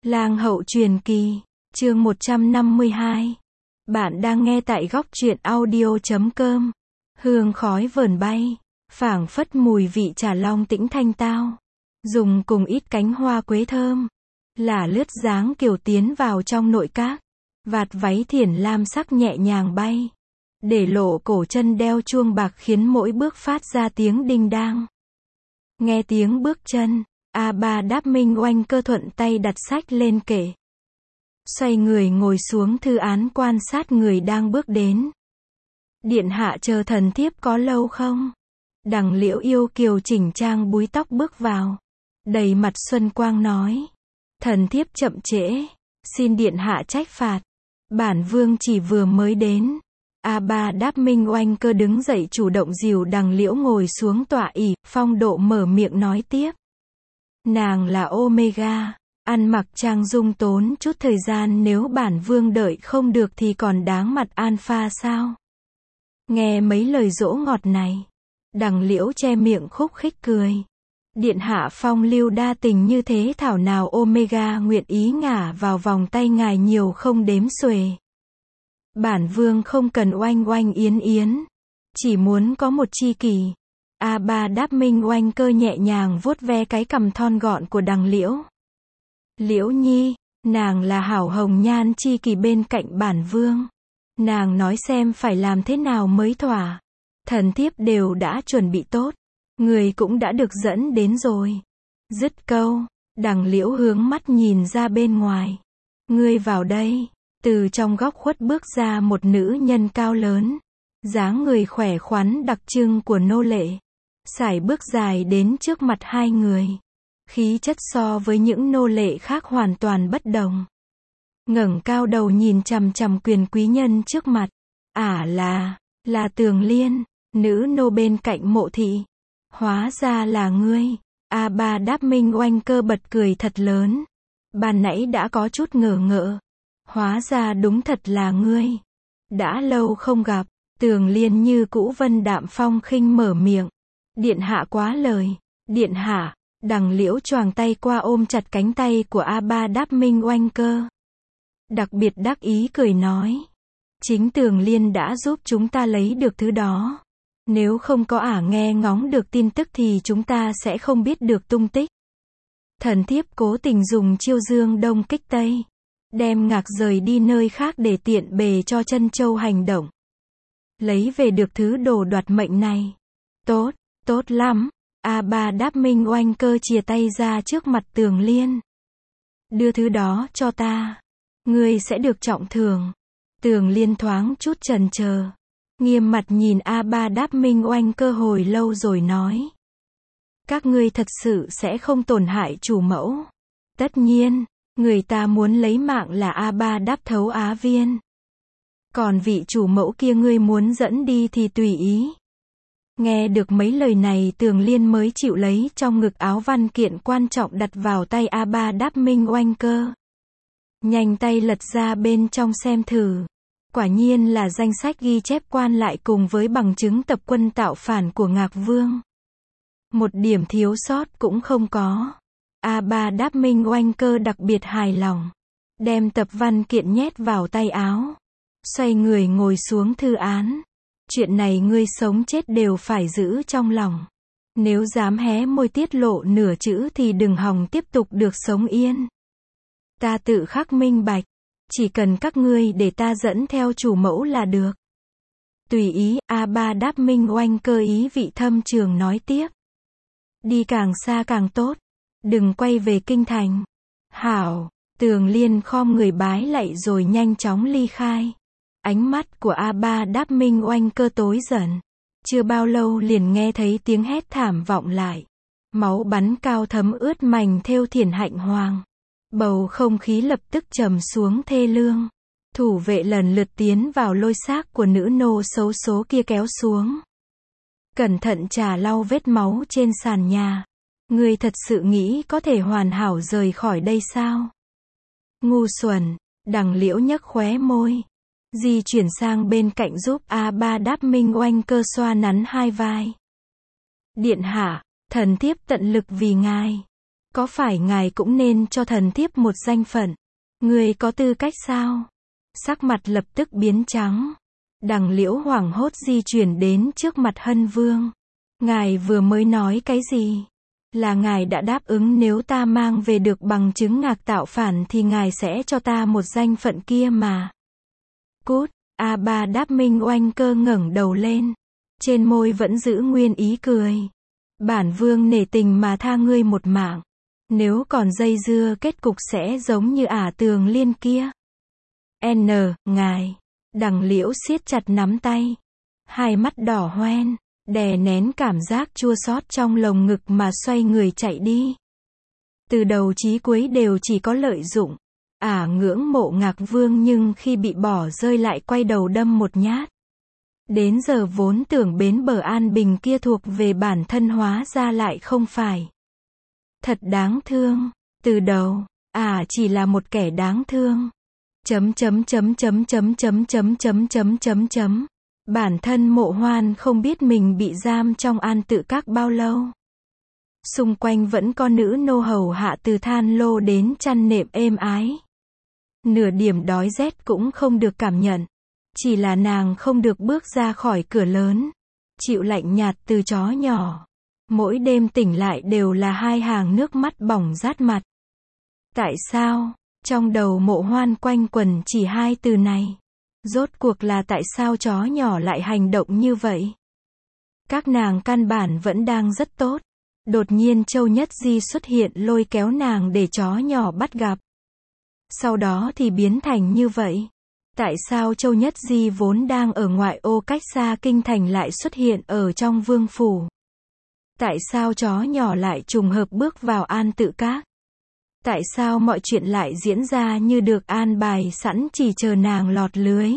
Lang hậu truyền kỳ, chương 152. Bạn đang nghe tại góc truyện audio.com. Hương khói vờn bay, phảng phất mùi vị trà long tĩnh thanh tao. Dùng cùng ít cánh hoa quế thơm, là lướt dáng kiều tiến vào trong nội các. Vạt váy thiển lam sắc nhẹ nhàng bay, để lộ cổ chân đeo chuông bạc khiến mỗi bước phát ra tiếng đinh đang. Nghe tiếng bước chân, A3 Đáp Minh Oanh Cơ thuận tay đặt sách lên kệ. Xoay người ngồi xuống thư án quan sát người đang bước đến. Điện hạ chờ thần thiếp có lâu không? Đằng Liễu yêu kiều chỉnh trang búi tóc bước vào. Đầy mặt xuân quang nói. Thần thiếp chậm trễ, xin điện hạ trách phạt. Bản vương chỉ vừa mới đến. A3 Đáp Minh Oanh Cơ đứng dậy chủ động dìu đằng Liễu ngồi xuống tọa ỷ, phong độ mở miệng nói tiếp. Nàng là Omega, ăn mặc trang dung tốn chút thời gian, nếu bản vương đợi không được thì còn đáng mặt Alpha sao? Nghe mấy lời dỗ ngọt này, đằng Liễu che miệng khúc khích cười. Điện hạ phong lưu đa tình như thế, thảo nào Omega nguyện ý ngả vào vòng tay ngài nhiều không đếm xuể. Bản vương không cần oanh oanh yến yến, chỉ muốn có một tri kỷ. A3 Đáp Minh Oanh Cơ nhẹ nhàng vuốt ve cái cằm thon gọn của đằng Liễu. Liễu nhi, nàng là hảo hồng nhan tri kỷ bên cạnh bản vương. Nàng nói xem phải làm thế nào mới thỏa. Thần thiếp đều đã chuẩn bị tốt, người cũng đã được dẫn đến rồi. Dứt câu, đằng Liễu hướng mắt nhìn ra bên ngoài. Ngươi vào đây. Từ trong góc khuất bước ra một nữ nhân cao lớn, dáng người khỏe khoắn đặc trưng của nô lệ. Sải bước dài đến trước mặt hai người. Khí chất so với những nô lệ khác hoàn toàn bất đồng. Ngẩng cao đầu nhìn chằm chằm quyền quý nhân trước mặt. Là Tường Liên, nữ nô bên cạnh Mộ thị. Hóa ra là ngươi. A3 Đáp Minh Oanh Cơ bật cười thật lớn. Ban nãy đã có chút ngờ ngợ. Hóa ra đúng thật là ngươi. Đã lâu không gặp. Tường Liên như cũ vân đạm phong khinh mở miệng. Điện hạ quá lời. Điện hạ. Đằng Liễu choàng tay qua ôm chặt cánh tay của A3 Đáp Minh Oanh Cơ. Đặc biệt đắc ý cười nói. Chính Tường Liên đã giúp chúng ta lấy được thứ đó. Nếu không có nghe ngóng được tin tức thì chúng ta sẽ không biết được tung tích. Thần thiếp cố tình dùng chiêu dương đông kích tây. Đem ngạc rời đi nơi khác để tiện bề cho Trân Châu hành động. Lấy về được thứ đồ đoạt mệnh này. Tốt, tốt lắm. A3 Đáp Minh Oanh Cơ chìa tay ra trước mặt Tường Liên. Đưa thứ đó cho ta. Ngươi sẽ được trọng thưởng. Tường Liên thoáng chút chần chờ. Nghiêm mặt nhìn A3 Đáp Minh Oanh Cơ hồi lâu rồi nói. Các ngươi thật sự sẽ không tổn hại chủ mẫu. Tất nhiên. Người ta muốn lấy mạng là A3 Đáp Thấu Á Viên. Còn vị chủ mẫu kia ngươi muốn dẫn đi thì tùy ý. Nghe được mấy lời này, Tường Liên mới chịu lấy trong ngực áo văn kiện quan trọng đặt vào tay A3 Đáp Minh Oanh Cơ. Nhanh tay lật ra bên trong xem thử. Quả nhiên là danh sách ghi chép quan lại cùng với bằng chứng tập quân tạo phản của Ngạc Vương. Một điểm thiếu sót cũng không có. A3 Đáp Minh Oanh Cơ đặc biệt hài lòng. Đem tập văn kiện nhét vào tay áo. Xoay người ngồi xuống thư án. Chuyện này ngươi sống chết đều phải giữ trong lòng. Nếu dám hé môi tiết lộ nửa chữ thì đừng hòng tiếp tục được sống yên. Ta tự khắc minh bạch. Chỉ cần các ngươi để ta dẫn theo chủ mẫu là được. Tùy ý. A3 Đáp Minh Oanh Cơ ý vị thâm trường nói tiếp. Đi càng xa càng tốt. Đừng quay về kinh thành. Hảo. Tường Liên khom người bái lạy rồi nhanh chóng ly khai. Ánh mắt của A3 Đáp Minh Oanh Cơ tối dần. Chưa bao lâu liền nghe thấy tiếng hét thảm vọng lại. Máu bắn cao thấm ướt mành thêu thiển hạnh hoàng. Bầu không khí lập tức trầm xuống thê lương. Thủ vệ lần lượt tiến vào lôi xác của nữ nô xấu số kia kéo xuống. Cẩn thận chà lau vết máu trên sàn nhà. Ngươi thật sự nghĩ có thể hoàn hảo rời khỏi đây sao? Ngu xuẩn. Đằng Liễu nhếch khóe môi. Di chuyển sang bên cạnh giúp A3 Đáp Minh Oanh Cơ xoa nắn hai vai. Điện hạ, thần thiếp tận lực vì ngài. Có phải ngài cũng nên cho thần thiếp một danh phận? Người có tư cách sao? Sắc mặt lập tức biến trắng. Đằng Liễu hoảng hốt di chuyển đến trước mặt Hân Vương. Ngài vừa mới nói cái gì? Là ngài đã đáp ứng nếu ta mang về được bằng chứng Ngạc tạo phản thì ngài sẽ cho ta một danh phận kia mà. Cút, A Ba Đáp Minh Oanh Cơ ngẩng đầu lên. Trên môi vẫn giữ nguyên ý cười. Bản vương nể tình mà tha ngươi một mạng. Nếu còn dây dưa kết cục sẽ giống như Ả Tường Liên kia. Ngài. Đằng Liễu siết chặt nắm tay. Hai mắt đỏ hoen. Đè nén cảm giác chua xót trong lồng ngực mà xoay người chạy đi. Từ đầu chí cuối đều chỉ có lợi dụng. Ả ngưỡng mộ Ngạc Vương nhưng khi bị bỏ rơi lại quay đầu đâm một nhát. Đến giờ vốn tưởng bến bờ an bình kia thuộc về bản thân hóa ra lại không phải. Thật đáng thương. Từ đầu, Ả chỉ là một kẻ đáng thương. Bản thân Mộ Hoan không biết mình bị giam trong An Tự Các bao lâu. Xung quanh vẫn có nữ nô hầu hạ từ than lô đến chăn nệm êm ái. Nửa điểm đói rét cũng không được cảm nhận. Chỉ là nàng không được bước ra khỏi cửa lớn. Chịu lạnh nhạt từ chó nhỏ. Mỗi đêm tỉnh lại đều là hai hàng nước mắt bỏng rát mặt. Tại sao? Trong đầu Mộ Hoan quanh quẩn chỉ hai từ này. Rốt cuộc là tại sao chó nhỏ lại hành động như vậy? Các nàng căn bản vẫn đang rất tốt. Đột nhiên Châu Nhất Di xuất hiện lôi kéo nàng để chó nhỏ bắt gặp. Sau đó thì biến thành như vậy. Tại sao Châu Nhất Di vốn đang ở ngoại ô cách xa kinh thành lại xuất hiện ở trong vương phủ? Tại sao chó nhỏ lại trùng hợp bước vào An Tự Các? Tại sao mọi chuyện lại diễn ra như được an bài sẵn chỉ chờ nàng lọt lưới?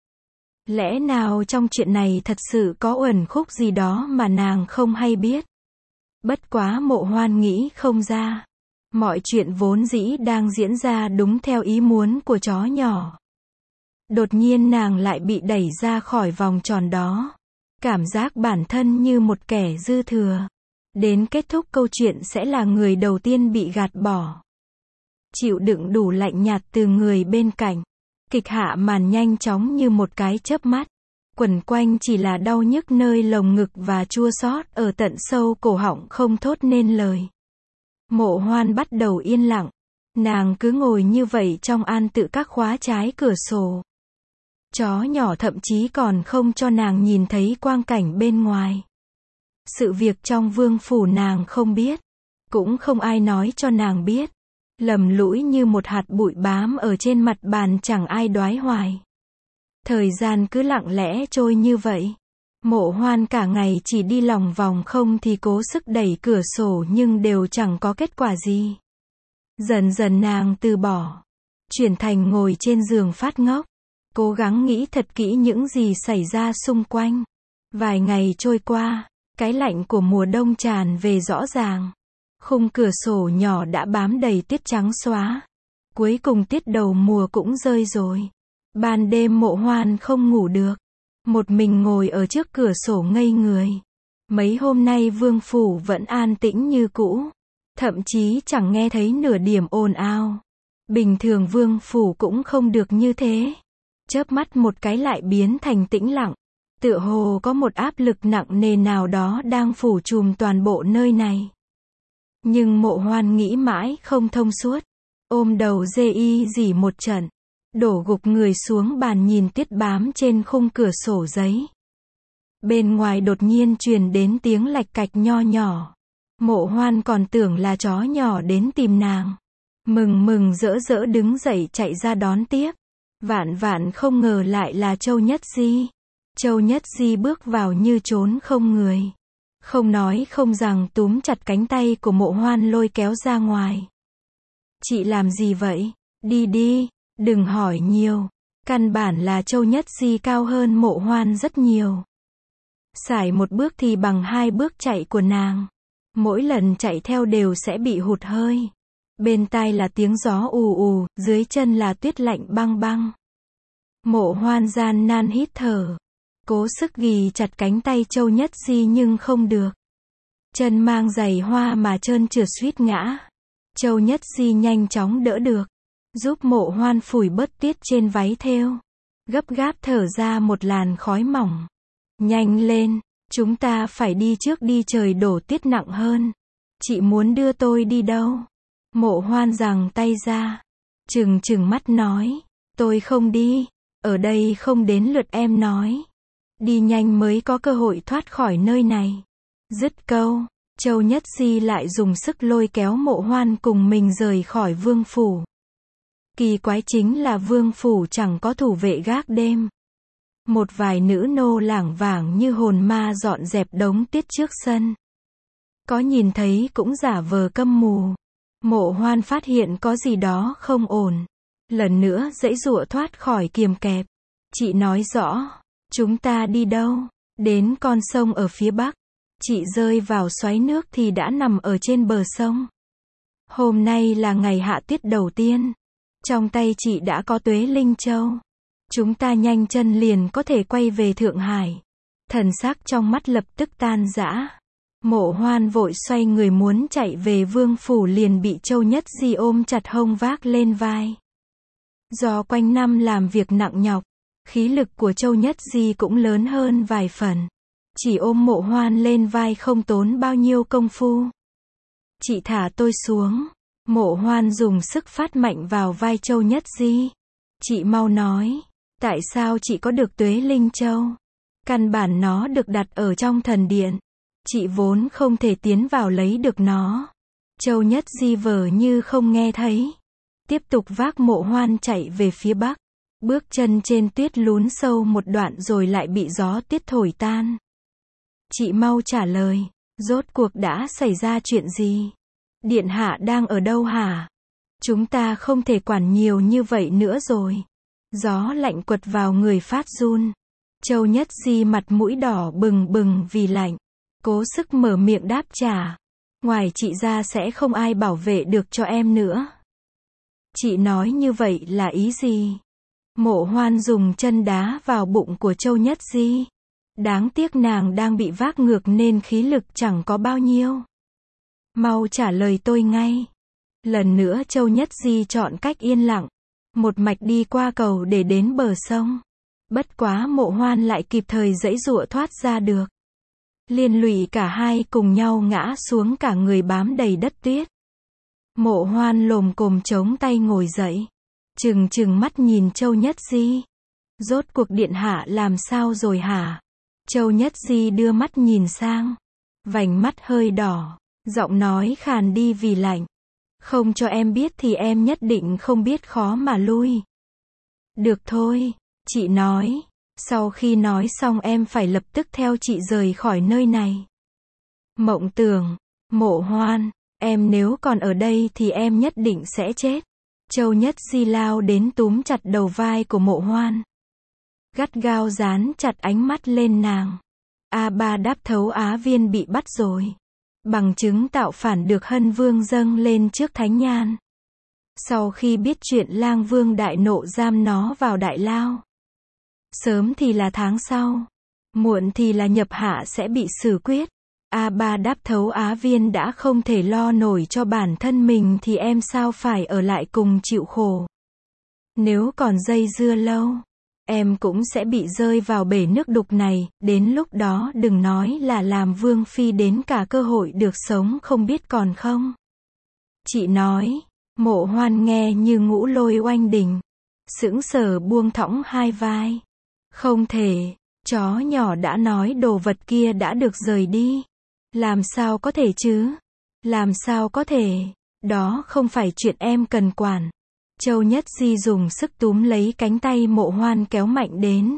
Lẽ nào trong chuyện này thật sự có uẩn khúc gì đó mà nàng không hay biết? Bất quá Mộ Hoan nghĩ không ra. Mọi chuyện vốn dĩ đang diễn ra đúng theo ý muốn của chó nhỏ. Đột nhiên nàng lại bị đẩy ra khỏi vòng tròn đó. Cảm giác bản thân như một kẻ dư thừa. Đến kết thúc câu chuyện sẽ là người đầu tiên bị gạt bỏ. Chịu đựng đủ lạnh nhạt từ người bên cạnh. Kịch hạ màn nhanh chóng như một cái chớp mắt. Quẩn quanh chỉ là đau nhức nơi lồng ngực và chua xót ở tận sâu cổ họng không thốt nên lời. Mộ Hoan bắt đầu yên lặng. Nàng cứ ngồi như vậy trong An Tự Các khóa trái cửa sổ. Chó nhỏ thậm chí còn không cho nàng nhìn thấy quang cảnh bên ngoài. Sự việc trong vương phủ nàng không biết. Cũng không ai nói cho nàng biết. Lầm lũi như một hạt bụi bám ở trên mặt bàn chẳng ai đoái hoài. Thời gian cứ lặng lẽ trôi như vậy. Mộ Hoan cả ngày chỉ đi lòng vòng không thì cố sức đẩy cửa sổ nhưng đều chẳng có kết quả gì. Dần dần nàng từ bỏ. Chuyển thành ngồi trên giường phát ngốc. Cố gắng nghĩ thật kỹ những gì xảy ra xung quanh. Vài ngày trôi qua, cái lạnh của mùa đông tràn về rõ ràng. Khung cửa sổ nhỏ đã bám đầy tuyết trắng xóa. Cuối cùng tiết đầu mùa cũng rơi rồi. Ban đêm Mộ Hoan không ngủ được. Một mình ngồi ở trước cửa sổ ngây người. Mấy hôm nay vương phủ vẫn an tĩnh như cũ. Thậm chí chẳng nghe thấy nửa điểm ồn ào. Bình thường vương phủ cũng không được như thế. Chớp mắt một cái lại biến thành tĩnh lặng. Tựa hồ có một áp lực nặng nề nào đó đang phủ trùm toàn bộ nơi này. Nhưng Mộ Hoan nghĩ mãi không thông suốt. Ôm đầu dê y dỉ một trận. Đổ gục người xuống bàn nhìn tuyết bám trên khung cửa sổ giấy. Bên ngoài đột nhiên truyền đến tiếng lạch cạch nho nhỏ. Mộ Hoan còn tưởng là chó nhỏ đến tìm nàng. Mừng rỡ rỡ đứng dậy chạy ra đón tiếp. Vạn vạn không ngờ lại là Châu Nhất Di. Châu Nhất Di bước vào như trốn không người. Không nói không rằng túm chặt cánh tay của Mộ Hoan lôi kéo ra ngoài. Chị làm gì vậy? Đi đi, đừng hỏi nhiều. Căn bản là Châu Nhất Di cao hơn Mộ Hoan rất nhiều. Sải một bước thì bằng hai bước chạy của nàng. Mỗi lần chạy theo đều sẽ bị hụt hơi. Bên tai là tiếng gió ù ù, dưới chân là tuyết lạnh băng băng. Mộ Hoan gian nan hít thở. Cố sức ghì chặt cánh tay Châu Nhất Di nhưng không được. Chân mang giày hoa mà trơn trượt suýt ngã. Châu Nhất Di nhanh chóng đỡ được, giúp Mộ Hoan phủi bớt tiết trên váy thêu, gấp gáp thở ra một làn khói mỏng. Nhanh lên, chúng ta phải đi trước đi, trời đổ tiết nặng hơn. Chị muốn đưa tôi đi đâu? Mộ Hoan giằng tay ra, trừng trừng mắt nói, tôi không đi, ở đây không đến lượt em nói. Đi nhanh mới có cơ hội thoát khỏi nơi này. Dứt câu, Châu Nhất Di lại dùng sức lôi kéo Mộ Hoan cùng mình rời khỏi vương phủ. Kỳ quái chính là vương phủ chẳng có thủ vệ gác đêm. Một vài nữ nô lảng vảng như hồn ma dọn dẹp đống tiết trước sân. Có nhìn thấy cũng giả vờ câm mù. Mộ Hoan phát hiện có gì đó không ổn. Lần nữa giãy giụa thoát khỏi kiềm kẹp. Chị nói rõ, chúng ta đi đâu? Đến con sông ở phía bắc. Chị rơi vào xoáy nước thì đã nằm ở trên bờ sông. Hôm nay là ngày hạ tiết đầu tiên. Trong tay chị đã có Tuế Linh Châu. Chúng ta nhanh chân liền có thể quay về Thượng Hải. Thần sắc trong mắt lập tức tan rã. Mộ Hoan vội xoay người muốn chạy về vương phủ liền bị Châu Nhất Di ôm chặt hông vác lên vai. Do quanh năm làm việc nặng nhọc, khí lực của Châu Nhất Di cũng lớn hơn vài phần. Chỉ ôm Mộ Hoan lên vai không tốn bao nhiêu công phu. Chị thả tôi xuống. Mộ Hoan dùng sức phát mạnh vào vai Châu Nhất Di. Chị mau nói, tại sao chị có được Tuế Linh Châu? Căn bản nó được đặt ở trong thần điện. Chị vốn không thể tiến vào lấy được nó. Châu Nhất Di vờ như không nghe thấy. Tiếp tục vác Mộ Hoan chạy về phía bắc. Bước chân trên tuyết lún sâu một đoạn rồi lại bị gió tiết thổi tan. Chị mau trả lời, rốt cuộc đã xảy ra chuyện gì? Điện hạ đang ở đâu hả? Chúng ta không thể quản nhiều như vậy nữa rồi. Gió lạnh quật vào người phát run. Châu Nhất Di mặt mũi đỏ bừng bừng vì lạnh. Cố sức mở miệng đáp trả. Ngoài chị ra sẽ không ai bảo vệ được cho em nữa. Chị nói như vậy là ý gì? Mộ Hoan dùng chân đá vào bụng của Châu Nhất Di. Đáng tiếc nàng đang bị vác ngược nên khí lực chẳng có bao nhiêu. Mau trả lời tôi ngay. Lần nữa Châu Nhất Di chọn cách yên lặng. Một mạch đi qua cầu để đến bờ sông. Bất quá Mộ Hoan lại kịp thời giãy giụa thoát ra được. Liên lụy cả hai cùng nhau ngã xuống, cả người bám đầy đất tuyết. Mộ Hoan lồm cồm chống tay ngồi dậy. Trừng trừng mắt nhìn Châu Nhất Di. Rốt cuộc điện hạ làm sao rồi hả? Châu Nhất Di đưa mắt nhìn sang. Vành mắt hơi đỏ. Giọng nói khàn đi vì lạnh. Không cho em biết thì em nhất định không biết khó mà lui. Được thôi, chị nói. Sau khi nói xong em phải lập tức theo chị rời khỏi nơi này. Mộng Tưởng, Mộ Hoan, em nếu còn ở đây thì em nhất định sẽ chết. Châu Nhất Di lao đến túm chặt đầu vai của Mộ Hoan. Gắt gao dán chặt ánh mắt lên nàng. A3 Đáp Thấu Á Viên bị bắt rồi. Bằng chứng tạo phản được Hân Vương dâng lên trước Thánh Nhan. Sau khi biết chuyện, Lang Vương đại nộ giam nó vào đại lao. Sớm thì là tháng sau, muộn thì là nhập hạ sẽ bị xử quyết. A3 Đáp Thấu Á Viên đã không thể lo nổi cho bản thân mình thì em sao phải ở lại cùng chịu khổ. Nếu còn dây dưa lâu, em cũng sẽ bị rơi vào bể nước đục này, đến lúc đó đừng nói là làm vương phi, đến cả cơ hội được sống không biết còn không. Chị nói. Mộ Hoan nghe như ngũ lôi oanh đỉnh. Sững sờ buông thõng hai vai. Không thể, chó nhỏ đã nói đồ vật kia đã được rời đi. Làm sao có thể chứ? Làm sao có thể? Đó không phải chuyện em cần quản. Châu Nhất Di dùng sức túm lấy cánh tay Mộ Hoan kéo mạnh đến.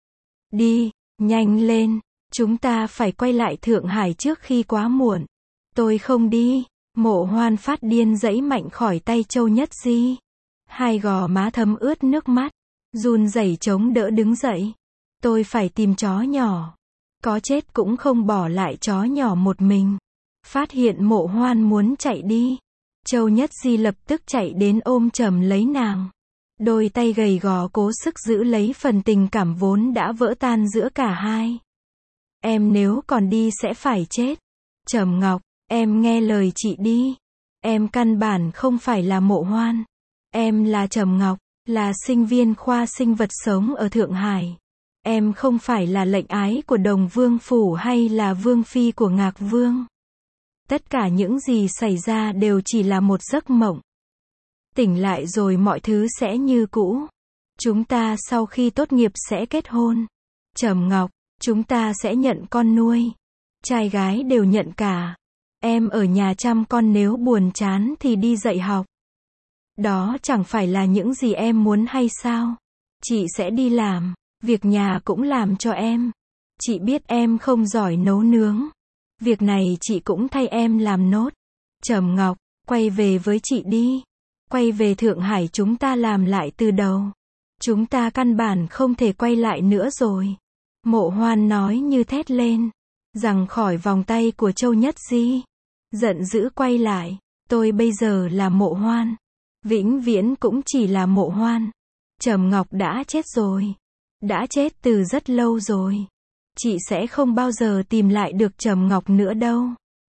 Đi, nhanh lên, chúng ta phải quay lại Thượng Hải trước khi quá muộn. Tôi không đi. Mộ Hoan phát điên giãy mạnh khỏi tay Châu Nhất Di. Hai gò má thấm ướt nước mắt. Run rẩy chống đỡ đứng dậy. Tôi phải tìm chó nhỏ. Có chết cũng không bỏ lại chó nhỏ một mình. Phát hiện Mộ Hoan muốn chạy đi. Châu Nhất Di lập tức chạy đến ôm chầm lấy nàng. Đôi tay gầy gò cố sức giữ lấy phần tình cảm vốn đã vỡ tan giữa cả hai. Em nếu còn đi sẽ phải chết. Trầm Ngọc, em nghe lời chị đi. Em căn bản không phải là Mộ Hoan. Em là Trầm Ngọc, là sinh viên khoa sinh vật sống ở Thượng Hải. Em không phải là lệnh ái của Đồng Vương Phủ hay là Vương Phi của Ngạc Vương. Tất cả những gì xảy ra đều chỉ là một giấc mộng. Tỉnh lại rồi mọi thứ sẽ như cũ. Chúng ta sau khi tốt nghiệp sẽ kết hôn. Trầm Ngọc, chúng ta sẽ nhận con nuôi. Trai gái đều nhận cả. Em ở nhà chăm con, nếu buồn chán thì đi dạy học. Đó chẳng phải là những gì em muốn hay sao? Chị sẽ đi làm, việc nhà cũng làm cho em. Chị biết em không giỏi nấu nướng. Việc này chị cũng thay em làm nốt. Trầm Ngọc, quay về với chị đi. Quay về Thượng Hải chúng ta làm lại từ đầu. Chúng ta căn bản không thể quay lại nữa rồi. Mộ Hoan nói như thét lên. Giằng khỏi vòng tay của Châu Nhất Di. Giận dữ quay lại. Tôi bây giờ là Mộ Hoan. Vĩnh viễn cũng chỉ là Mộ Hoan. Trầm Ngọc đã chết rồi. Đã chết từ rất lâu rồi. Chị sẽ không bao giờ tìm lại được Trầm Ngọc nữa đâu.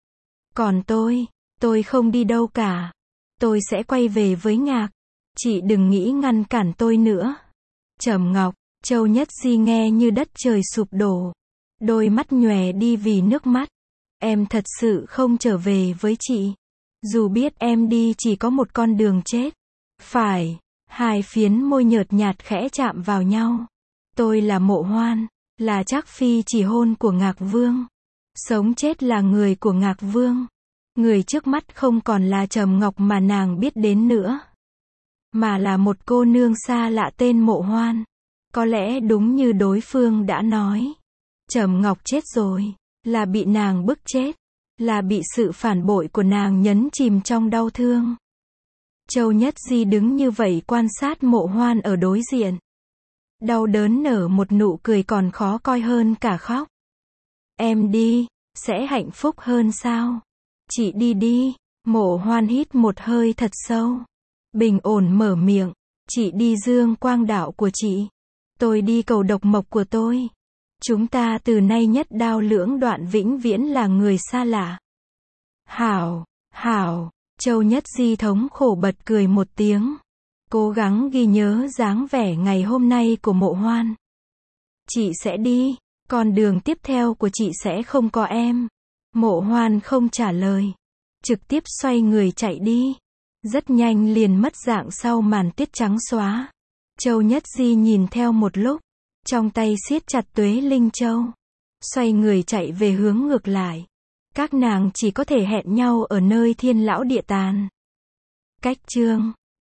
Còn tôi không đi đâu cả. Tôi sẽ quay về với Ngạc. Chị đừng nghĩ ngăn cản tôi nữa. Trầm Ngọc, Châu Nhất Di nghe như đất trời sụp đổ. Đôi mắt nhòe đi vì nước mắt. Em thật sự không trở về với chị. Dù biết em đi chỉ có một con đường chết. Phải, hai phiến môi nhợt nhạt khẽ chạm vào nhau. Tôi là Mộ Hoan, là Trác Phi chỉ hôn của Ngạc Vương. Sống chết là người của Ngạc Vương. Người trước mắt không còn là Trầm Ngọc mà nàng biết đến nữa. Mà là một cô nương xa lạ tên Mộ Hoan. Có lẽ đúng như đối phương đã nói. Trầm Ngọc chết rồi. Là bị nàng bức chết. Là bị sự phản bội của nàng nhấn chìm trong đau thương. Châu Nhất Di đứng như vậy quan sát Mộ Hoan ở đối diện. Đau đớn nở một nụ cười còn khó coi hơn cả khóc. Em đi, sẽ hạnh phúc hơn sao? Chị đi đi. Mộ Hoan hít một hơi thật sâu. Bình ổn mở miệng. Chị đi dương quang đạo của chị. Tôi đi cầu độc mộc của tôi. Chúng ta từ nay nhất đao lưỡng đoạn, vĩnh viễn là người xa lạ. Hảo, hảo. Châu Nhất Di thống khổ bật cười một tiếng. Cố gắng ghi nhớ dáng vẻ ngày hôm nay của Mộ Hoan. Chị sẽ đi. Con đường tiếp theo của chị sẽ không có em. Mộ Hoan không trả lời. Trực tiếp xoay người chạy đi. Rất nhanh liền mất dạng sau màn tuyết trắng xóa. Châu Nhất Di nhìn theo một lúc. Trong tay siết chặt Tuế Linh Châu. Xoay người chạy về hướng ngược lại. Các nàng chỉ có thể hẹn nhau ở nơi Thiên Lão Địa Tàn. Cách chương